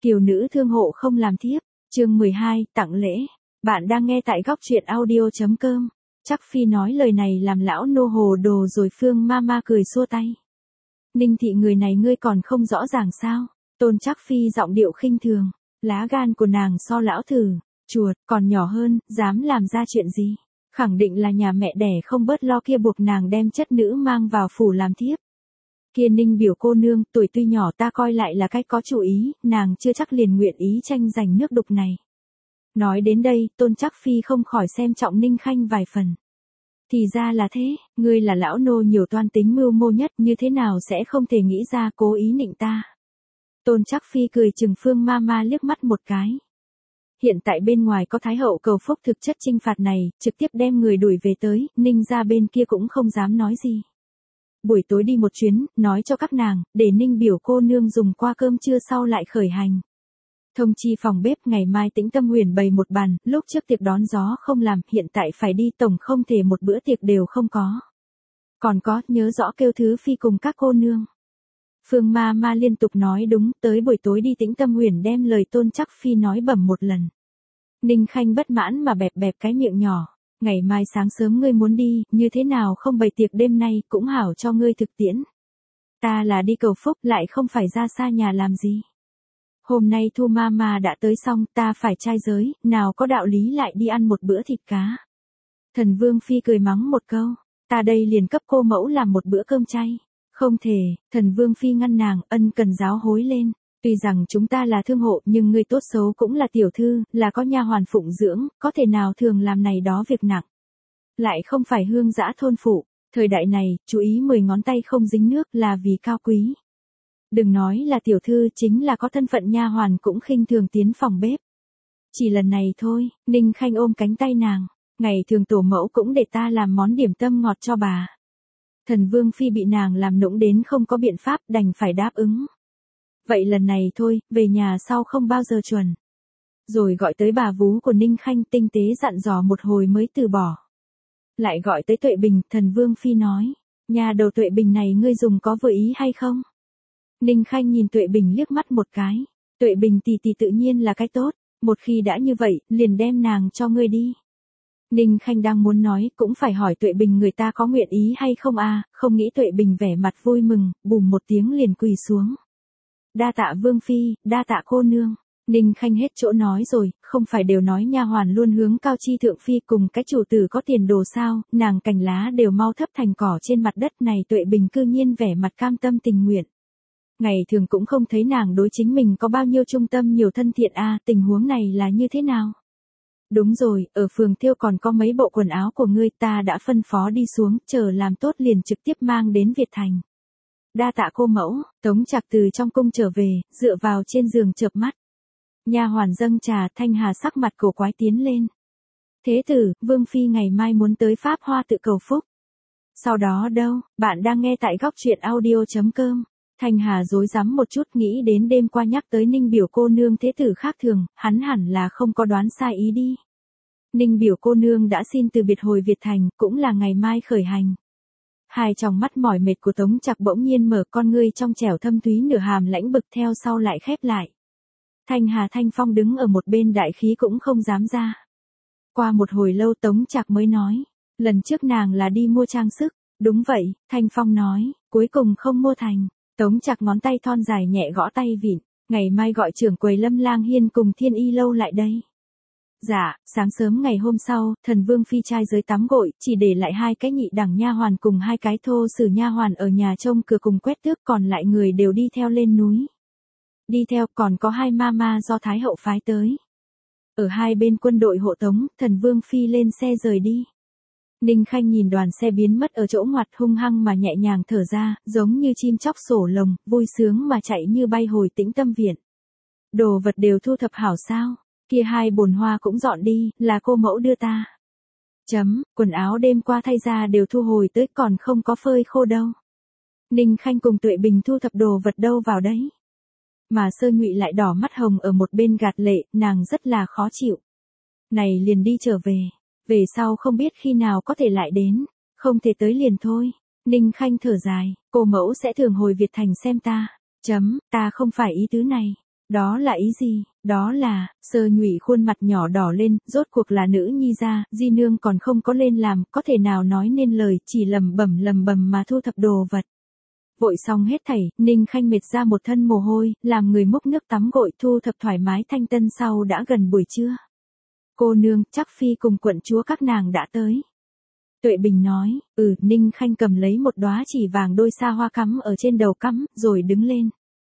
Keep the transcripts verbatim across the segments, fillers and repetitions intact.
Kiều nữ thương hộ không làm thiếp, chương mười hai, tặng lễ. Bạn đang nghe tại góc truyện audio.com. Trắc Phi nói lời này làm lão nô hồ đồ rồi Phương Mama cười xua tay. Ninh thị người này ngươi còn không rõ ràng sao? Tôn Trắc Phi giọng điệu khinh thường, lá gan của nàng so lão thử, chuột, còn nhỏ hơn, dám làm ra chuyện gì? Khẳng định là nhà mẹ đẻ không bớt lo kia buộc nàng đem chất nữ mang vào phủ làm thiếp. Kia Ninh biểu cô nương, tuổi tuy nhỏ ta coi lại là cách có chủ ý, nàng chưa chắc liền nguyện ý tranh giành nước đục này. Nói đến đây, Tôn Trắc Phi không khỏi xem trọng Ninh Khanh vài phần. Thì ra là thế, ngươi là lão nô nhiều toan tính mưu mô nhất, như thế nào sẽ không thể nghĩ ra cố ý nịnh ta. Tôn Trắc Phi cười chừng Phương Mama liếc mắt một cái. Hiện tại bên ngoài có Thái hậu cầu phúc thực chất trinh phạt này, trực tiếp đem người đuổi về tới, Ninh ra bên kia cũng không dám nói gì. Buổi tối đi một chuyến, nói cho các nàng, để Ninh biểu cô nương dùng qua cơm trưa sau lại khởi hành. Thông chi phòng bếp ngày mai Tĩnh Tâm Huyền bày một bàn, lúc trước tiệc đón gió không làm, hiện tại phải đi tổng không thể một bữa tiệc đều không có. Còn có, nhớ rõ kêu Thứ Phi cùng các cô nương. Phương Ma Ma liên tục nói đúng, tới buổi tối đi Tĩnh Tâm Huyền đem lời Tôn Trắc Phi nói bẩm một lần. Ninh Khanh bất mãn mà bẹp bẹp cái miệng nhỏ. Ngày mai sáng sớm ngươi muốn đi, như thế nào không bày tiệc đêm nay, cũng hảo cho ngươi thực tiễn. Ta là đi cầu phúc, lại không phải ra xa nhà làm gì. Hôm nay Thu Mama đã tới xong, ta phải trai giới, nào có đạo lý lại đi ăn một bữa thịt cá. Thần Vương Phi cười mắng một câu, ta đây liền cấp cô mẫu làm một bữa cơm chay. Không thể, Thần Vương Phi ngăn nàng, ân cần giáo hối lên. Tuy rằng chúng ta là thương hộ, nhưng người tốt xấu cũng là tiểu thư, là có nha hoàn phụng dưỡng, có thể nào thường làm này đó việc nặng. Lại không phải hương dã thôn phụ, thời đại này, chú ý mười ngón tay không dính nước là vì cao quý. Đừng nói là tiểu thư, chính là có thân phận nha hoàn cũng khinh thường tiến phòng bếp. Chỉ lần này thôi, Ninh Khanh ôm cánh tay nàng, ngày thường tổ mẫu cũng để ta làm món điểm tâm ngọt cho bà. Thần Vương Phi bị nàng làm nũng đến không có biện pháp, đành phải đáp ứng. Vậy lần này thôi, về nhà sau không bao giờ chuẩn. Rồi gọi tới bà vú của Ninh Khanh tinh tế dặn dò một hồi mới từ bỏ. Lại gọi tới Tuệ Bình, Thần Vương Phi nói, nhà đầu Tuệ Bình này ngươi dùng có vừa ý hay không? Ninh Khanh nhìn Tuệ Bình liếc mắt một cái, Tuệ Bình tì tì tự nhiên là cái tốt, một khi đã như vậy, liền đem nàng cho ngươi đi. Ninh Khanh đang muốn nói, cũng phải hỏi Tuệ Bình người ta có nguyện ý hay không à, không nghĩ Tuệ Bình vẻ mặt vui mừng, bùm một tiếng liền quỳ xuống. Đa tạ Vương Phi, đa tạ cô nương. Ninh Khanh hết chỗ nói rồi, không phải đều nói nha hoàn luôn hướng cao chi thượng phi cùng cái chủ tử có tiền đồ sao, nàng cành lá đều mau thấp thành cỏ trên mặt đất này. Tuệ Bình cư nhiên vẻ mặt cam tâm tình nguyện. Ngày thường cũng không thấy nàng đối chính mình có bao nhiêu trung tâm nhiều thân thiện a, à, tình huống này là như thế nào? Đúng rồi, ở phường Thiêu còn có mấy bộ quần áo của ngươi, ta đã phân phó đi xuống, chờ làm tốt liền trực tiếp mang đến Việt Thành. Đa tạ cô mẫu. Tống Trạc từ trong cung trở về, dựa vào trên giường chợp mắt. Nha hoàn dâng trà, Thanh Hà sắc mặt cổ quái tiến lên. Thế tử, Vương Phi ngày mai muốn tới Pháp Hoa tự cầu phúc. Sau đó đâu, bạn đang nghe tại góc truyện audio.com. Thanh Hà rối rắm một chút, nghĩ đến đêm qua nhắc tới Ninh biểu cô nương thế tử khác thường, hắn hẳn là không có đoán sai ý đi. Ninh biểu cô nương đã xin từ biệt hồi Việt Thành, cũng là ngày mai khởi hành. Hai tròng mắt mỏi mệt của Tống Trạc bỗng nhiên mở, con ngươi trong trẻo thâm thúy nửa hàm lãnh bực theo sau lại khép lại. Thanh Hà Thanh Phong đứng ở một bên đại khí cũng không dám ra. Qua một hồi lâu Tống Trạc mới nói, lần trước nàng là đi mua trang sức. Đúng vậy, Thanh Phong nói, cuối cùng không mua thành. Tống Trạc ngón tay thon dài nhẹ gõ tay vịn, ngày mai gọi trưởng quầy Lâm Lang Hiên cùng Thiên Y lâu lại đây. Dạ, sáng sớm ngày hôm sau, Thần Vương Phi trai giới tắm gội, chỉ để lại hai cái nhị đẳng nha hoàn cùng hai cái thô sử nha hoàn ở nhà trông cửa cùng quét tước, còn lại người đều đi theo lên núi. Đi theo còn có hai mama do Thái hậu phái tới. Ở hai bên quân đội hộ tống, Thần Vương Phi lên xe rời đi. Ninh Khanh nhìn đoàn xe biến mất ở chỗ ngoặt hung hăng mà nhẹ nhàng thở ra, giống như chim chóc sổ lồng, vui sướng mà chạy như bay hồi Tĩnh Tâm Viện. Đồ vật đều thu thập hảo sao? Kia hai bồn hoa cũng dọn đi, là cô mẫu đưa ta. Chấm, quần áo đêm qua thay ra đều thu hồi tới, còn không có phơi khô đâu. Ninh Khanh cùng Tuệ Bình thu thập đồ vật đâu vào đấy. Mà Sơ Nhụy lại đỏ mắt hồng ở một bên gạt lệ, nàng rất là khó chịu. Này liền đi trở về, về sau không biết khi nào có thể lại đến, không thể tới liền thôi. Ninh Khanh thở dài, cô mẫu sẽ thường hồi Việt Thành xem ta. Chấm, ta không phải ý tứ này. Đó là ý gì? Đó là, Sơ Nhụy khuôn mặt nhỏ đỏ lên, rốt cuộc là nữ nhi gia, di nương còn không có lên làm, có thể nào nói nên lời, chỉ lầm bẩm lầm bầm mà thu thập đồ vật. Vội xong hết thảy, Ninh Khanh mệt ra một thân mồ hôi, làm người múc nước tắm gội thu thập thoải mái thanh tân sau đã gần buổi trưa. Cô nương, chắc phi cùng quận chúa các nàng đã tới. Tuệ Bình nói, ừ, Ninh Khanh cầm lấy một đóa chỉ vàng đôi sa hoa cắm ở trên đầu cắm, rồi đứng lên.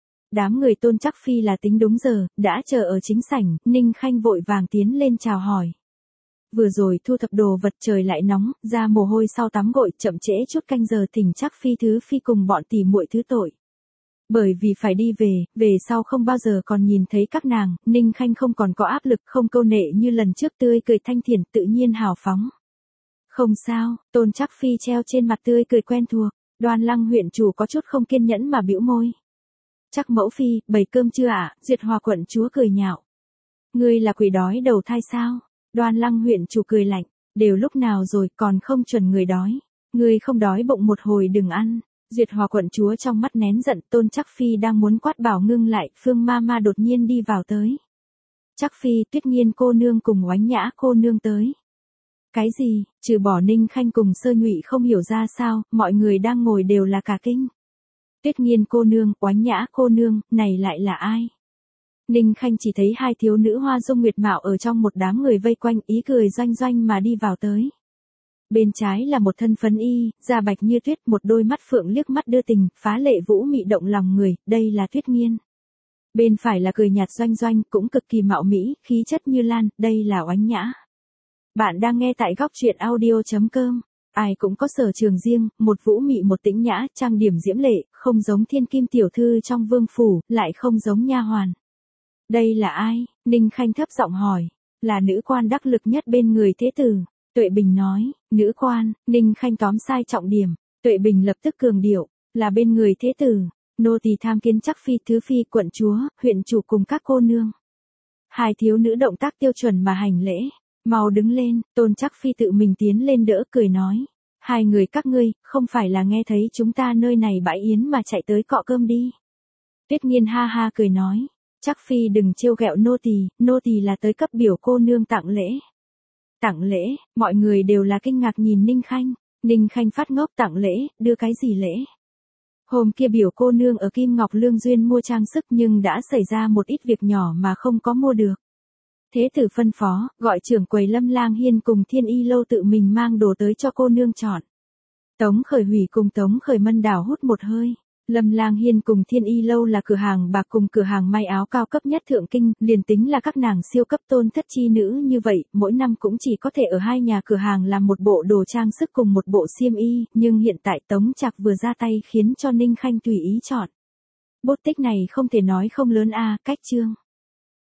Đám người Tôn Chắc Phi là tính đúng giờ, đã chờ ở chính sảnh, Ninh Khanh vội vàng tiến lên chào hỏi. Vừa rồi thu thập đồ vật trời lại nóng, ra mồ hôi sau tắm gội, chậm trễ chút canh giờ thỉnh Chắc Phi thứ phi cùng bọn tỷ muội thứ tội. Bởi vì phải đi về, về sau không bao giờ còn nhìn thấy các nàng, Ninh Khanh không còn có áp lực, không câu nệ như lần trước, tươi cười thanh thiện, tự nhiên hào phóng. Không sao, Tôn Chắc Phi treo trên mặt tươi cười quen thuộc, Đoan Lăng huyện chủ có chút không kiên nhẫn mà bĩu môi. Chắc mẫu phi, bày cơm chưa ạ? Duyệt Hòa quận chúa cười nhạo. Ngươi là quỷ đói đầu thai sao? Đoan Lăng huyện chủ cười lạnh, đều lúc nào rồi còn không chuẩn người đói. Ngươi không đói bụng một hồi đừng ăn. Duyệt Hòa quận chúa trong mắt nén giận, Tôn Chắc Phi đang muốn quát bảo ngưng lại, Phương ma ma đột nhiên đi vào tới. Chắc Phi, Tuyết Nghiên cô nương cùng Oánh Nhã cô nương tới. Cái gì? Trừ bỏ Ninh Khanh cùng Sơ Nhụy không hiểu ra sao, mọi người đang ngồi đều là cả kinh. Tuyết Nghiên cô nương, Oánh Nhã cô nương, này lại là ai? Ninh Khanh chỉ thấy hai thiếu nữ hoa dung nguyệt mạo ở trong một đám người vây quanh, ý cười doanh doanh mà đi vào tới. Bên trái là một thân phấn y, da bạch như tuyết, một đôi mắt phượng liếc mắt đưa tình, phá lệ vũ mị động lòng người, đây là Tuyết Nghiên. Bên phải là cười nhạt doanh doanh, cũng cực kỳ mạo mỹ, khí chất như lan, đây là Oánh Nhã. Bạn đang nghe tại góc truyện audio chấm com. Ai cũng có sở trường riêng, một vũ mị một tĩnh nhã, trang điểm diễm lệ, không giống thiên kim tiểu thư trong vương phủ, lại không giống nha hoàn. Đây là ai? Ninh Khanh thấp giọng hỏi. Là nữ quan đắc lực nhất bên người thế tử. Tuệ Bình nói, nữ quan, Ninh Khanh tóm sai trọng điểm. Tuệ Bình lập tức cường điệu, là bên người thế tử. Nô tỳ tham kiến Chắc Phi thứ phi quận chúa, huyện chủ cùng các cô nương. Hai thiếu nữ động tác tiêu chuẩn mà hành lễ. Mau đứng lên, Tôn Chắc Phi tự mình tiến lên đỡ cười nói. Hai người các ngươi, không phải là nghe thấy chúng ta nơi này bãi yến mà chạy tới cọ cơm đi. Tuyết Nghiên ha ha cười nói. Chắc Phi đừng trêu ghẹo nô tỳ, nô tỳ là tới cấp biểu cô nương tặng lễ. Tặng lễ, mọi người đều là kinh ngạc nhìn Ninh Khanh. Ninh Khanh phát ngốc, tặng lễ, đưa cái gì lễ? Hôm kia biểu cô nương ở Kim Ngọc Lương Duyên mua trang sức nhưng đã xảy ra một ít việc nhỏ mà không có mua được. Thế tử phân phó, gọi trưởng quầy Lâm Lang Hiên cùng Thiên Y Lâu tự mình mang đồ tới cho cô nương chọn. Tống Khởi Hủy cùng Tống Khởi Mân đảo hút một hơi. Lâm Lang Hiên cùng Thiên Y Lâu là cửa hàng bạc cùng cửa hàng may áo cao cấp nhất thượng kinh, liền tính là các nàng siêu cấp tôn thất chi nữ như vậy, mỗi năm cũng chỉ có thể ở hai nhà cửa hàng làm một bộ đồ trang sức cùng một bộ xiêm y, nhưng hiện tại Tống Trạc vừa ra tay khiến cho Ninh Khanh tùy ý chọn. Bút tích này không thể nói không lớn a, cách chương.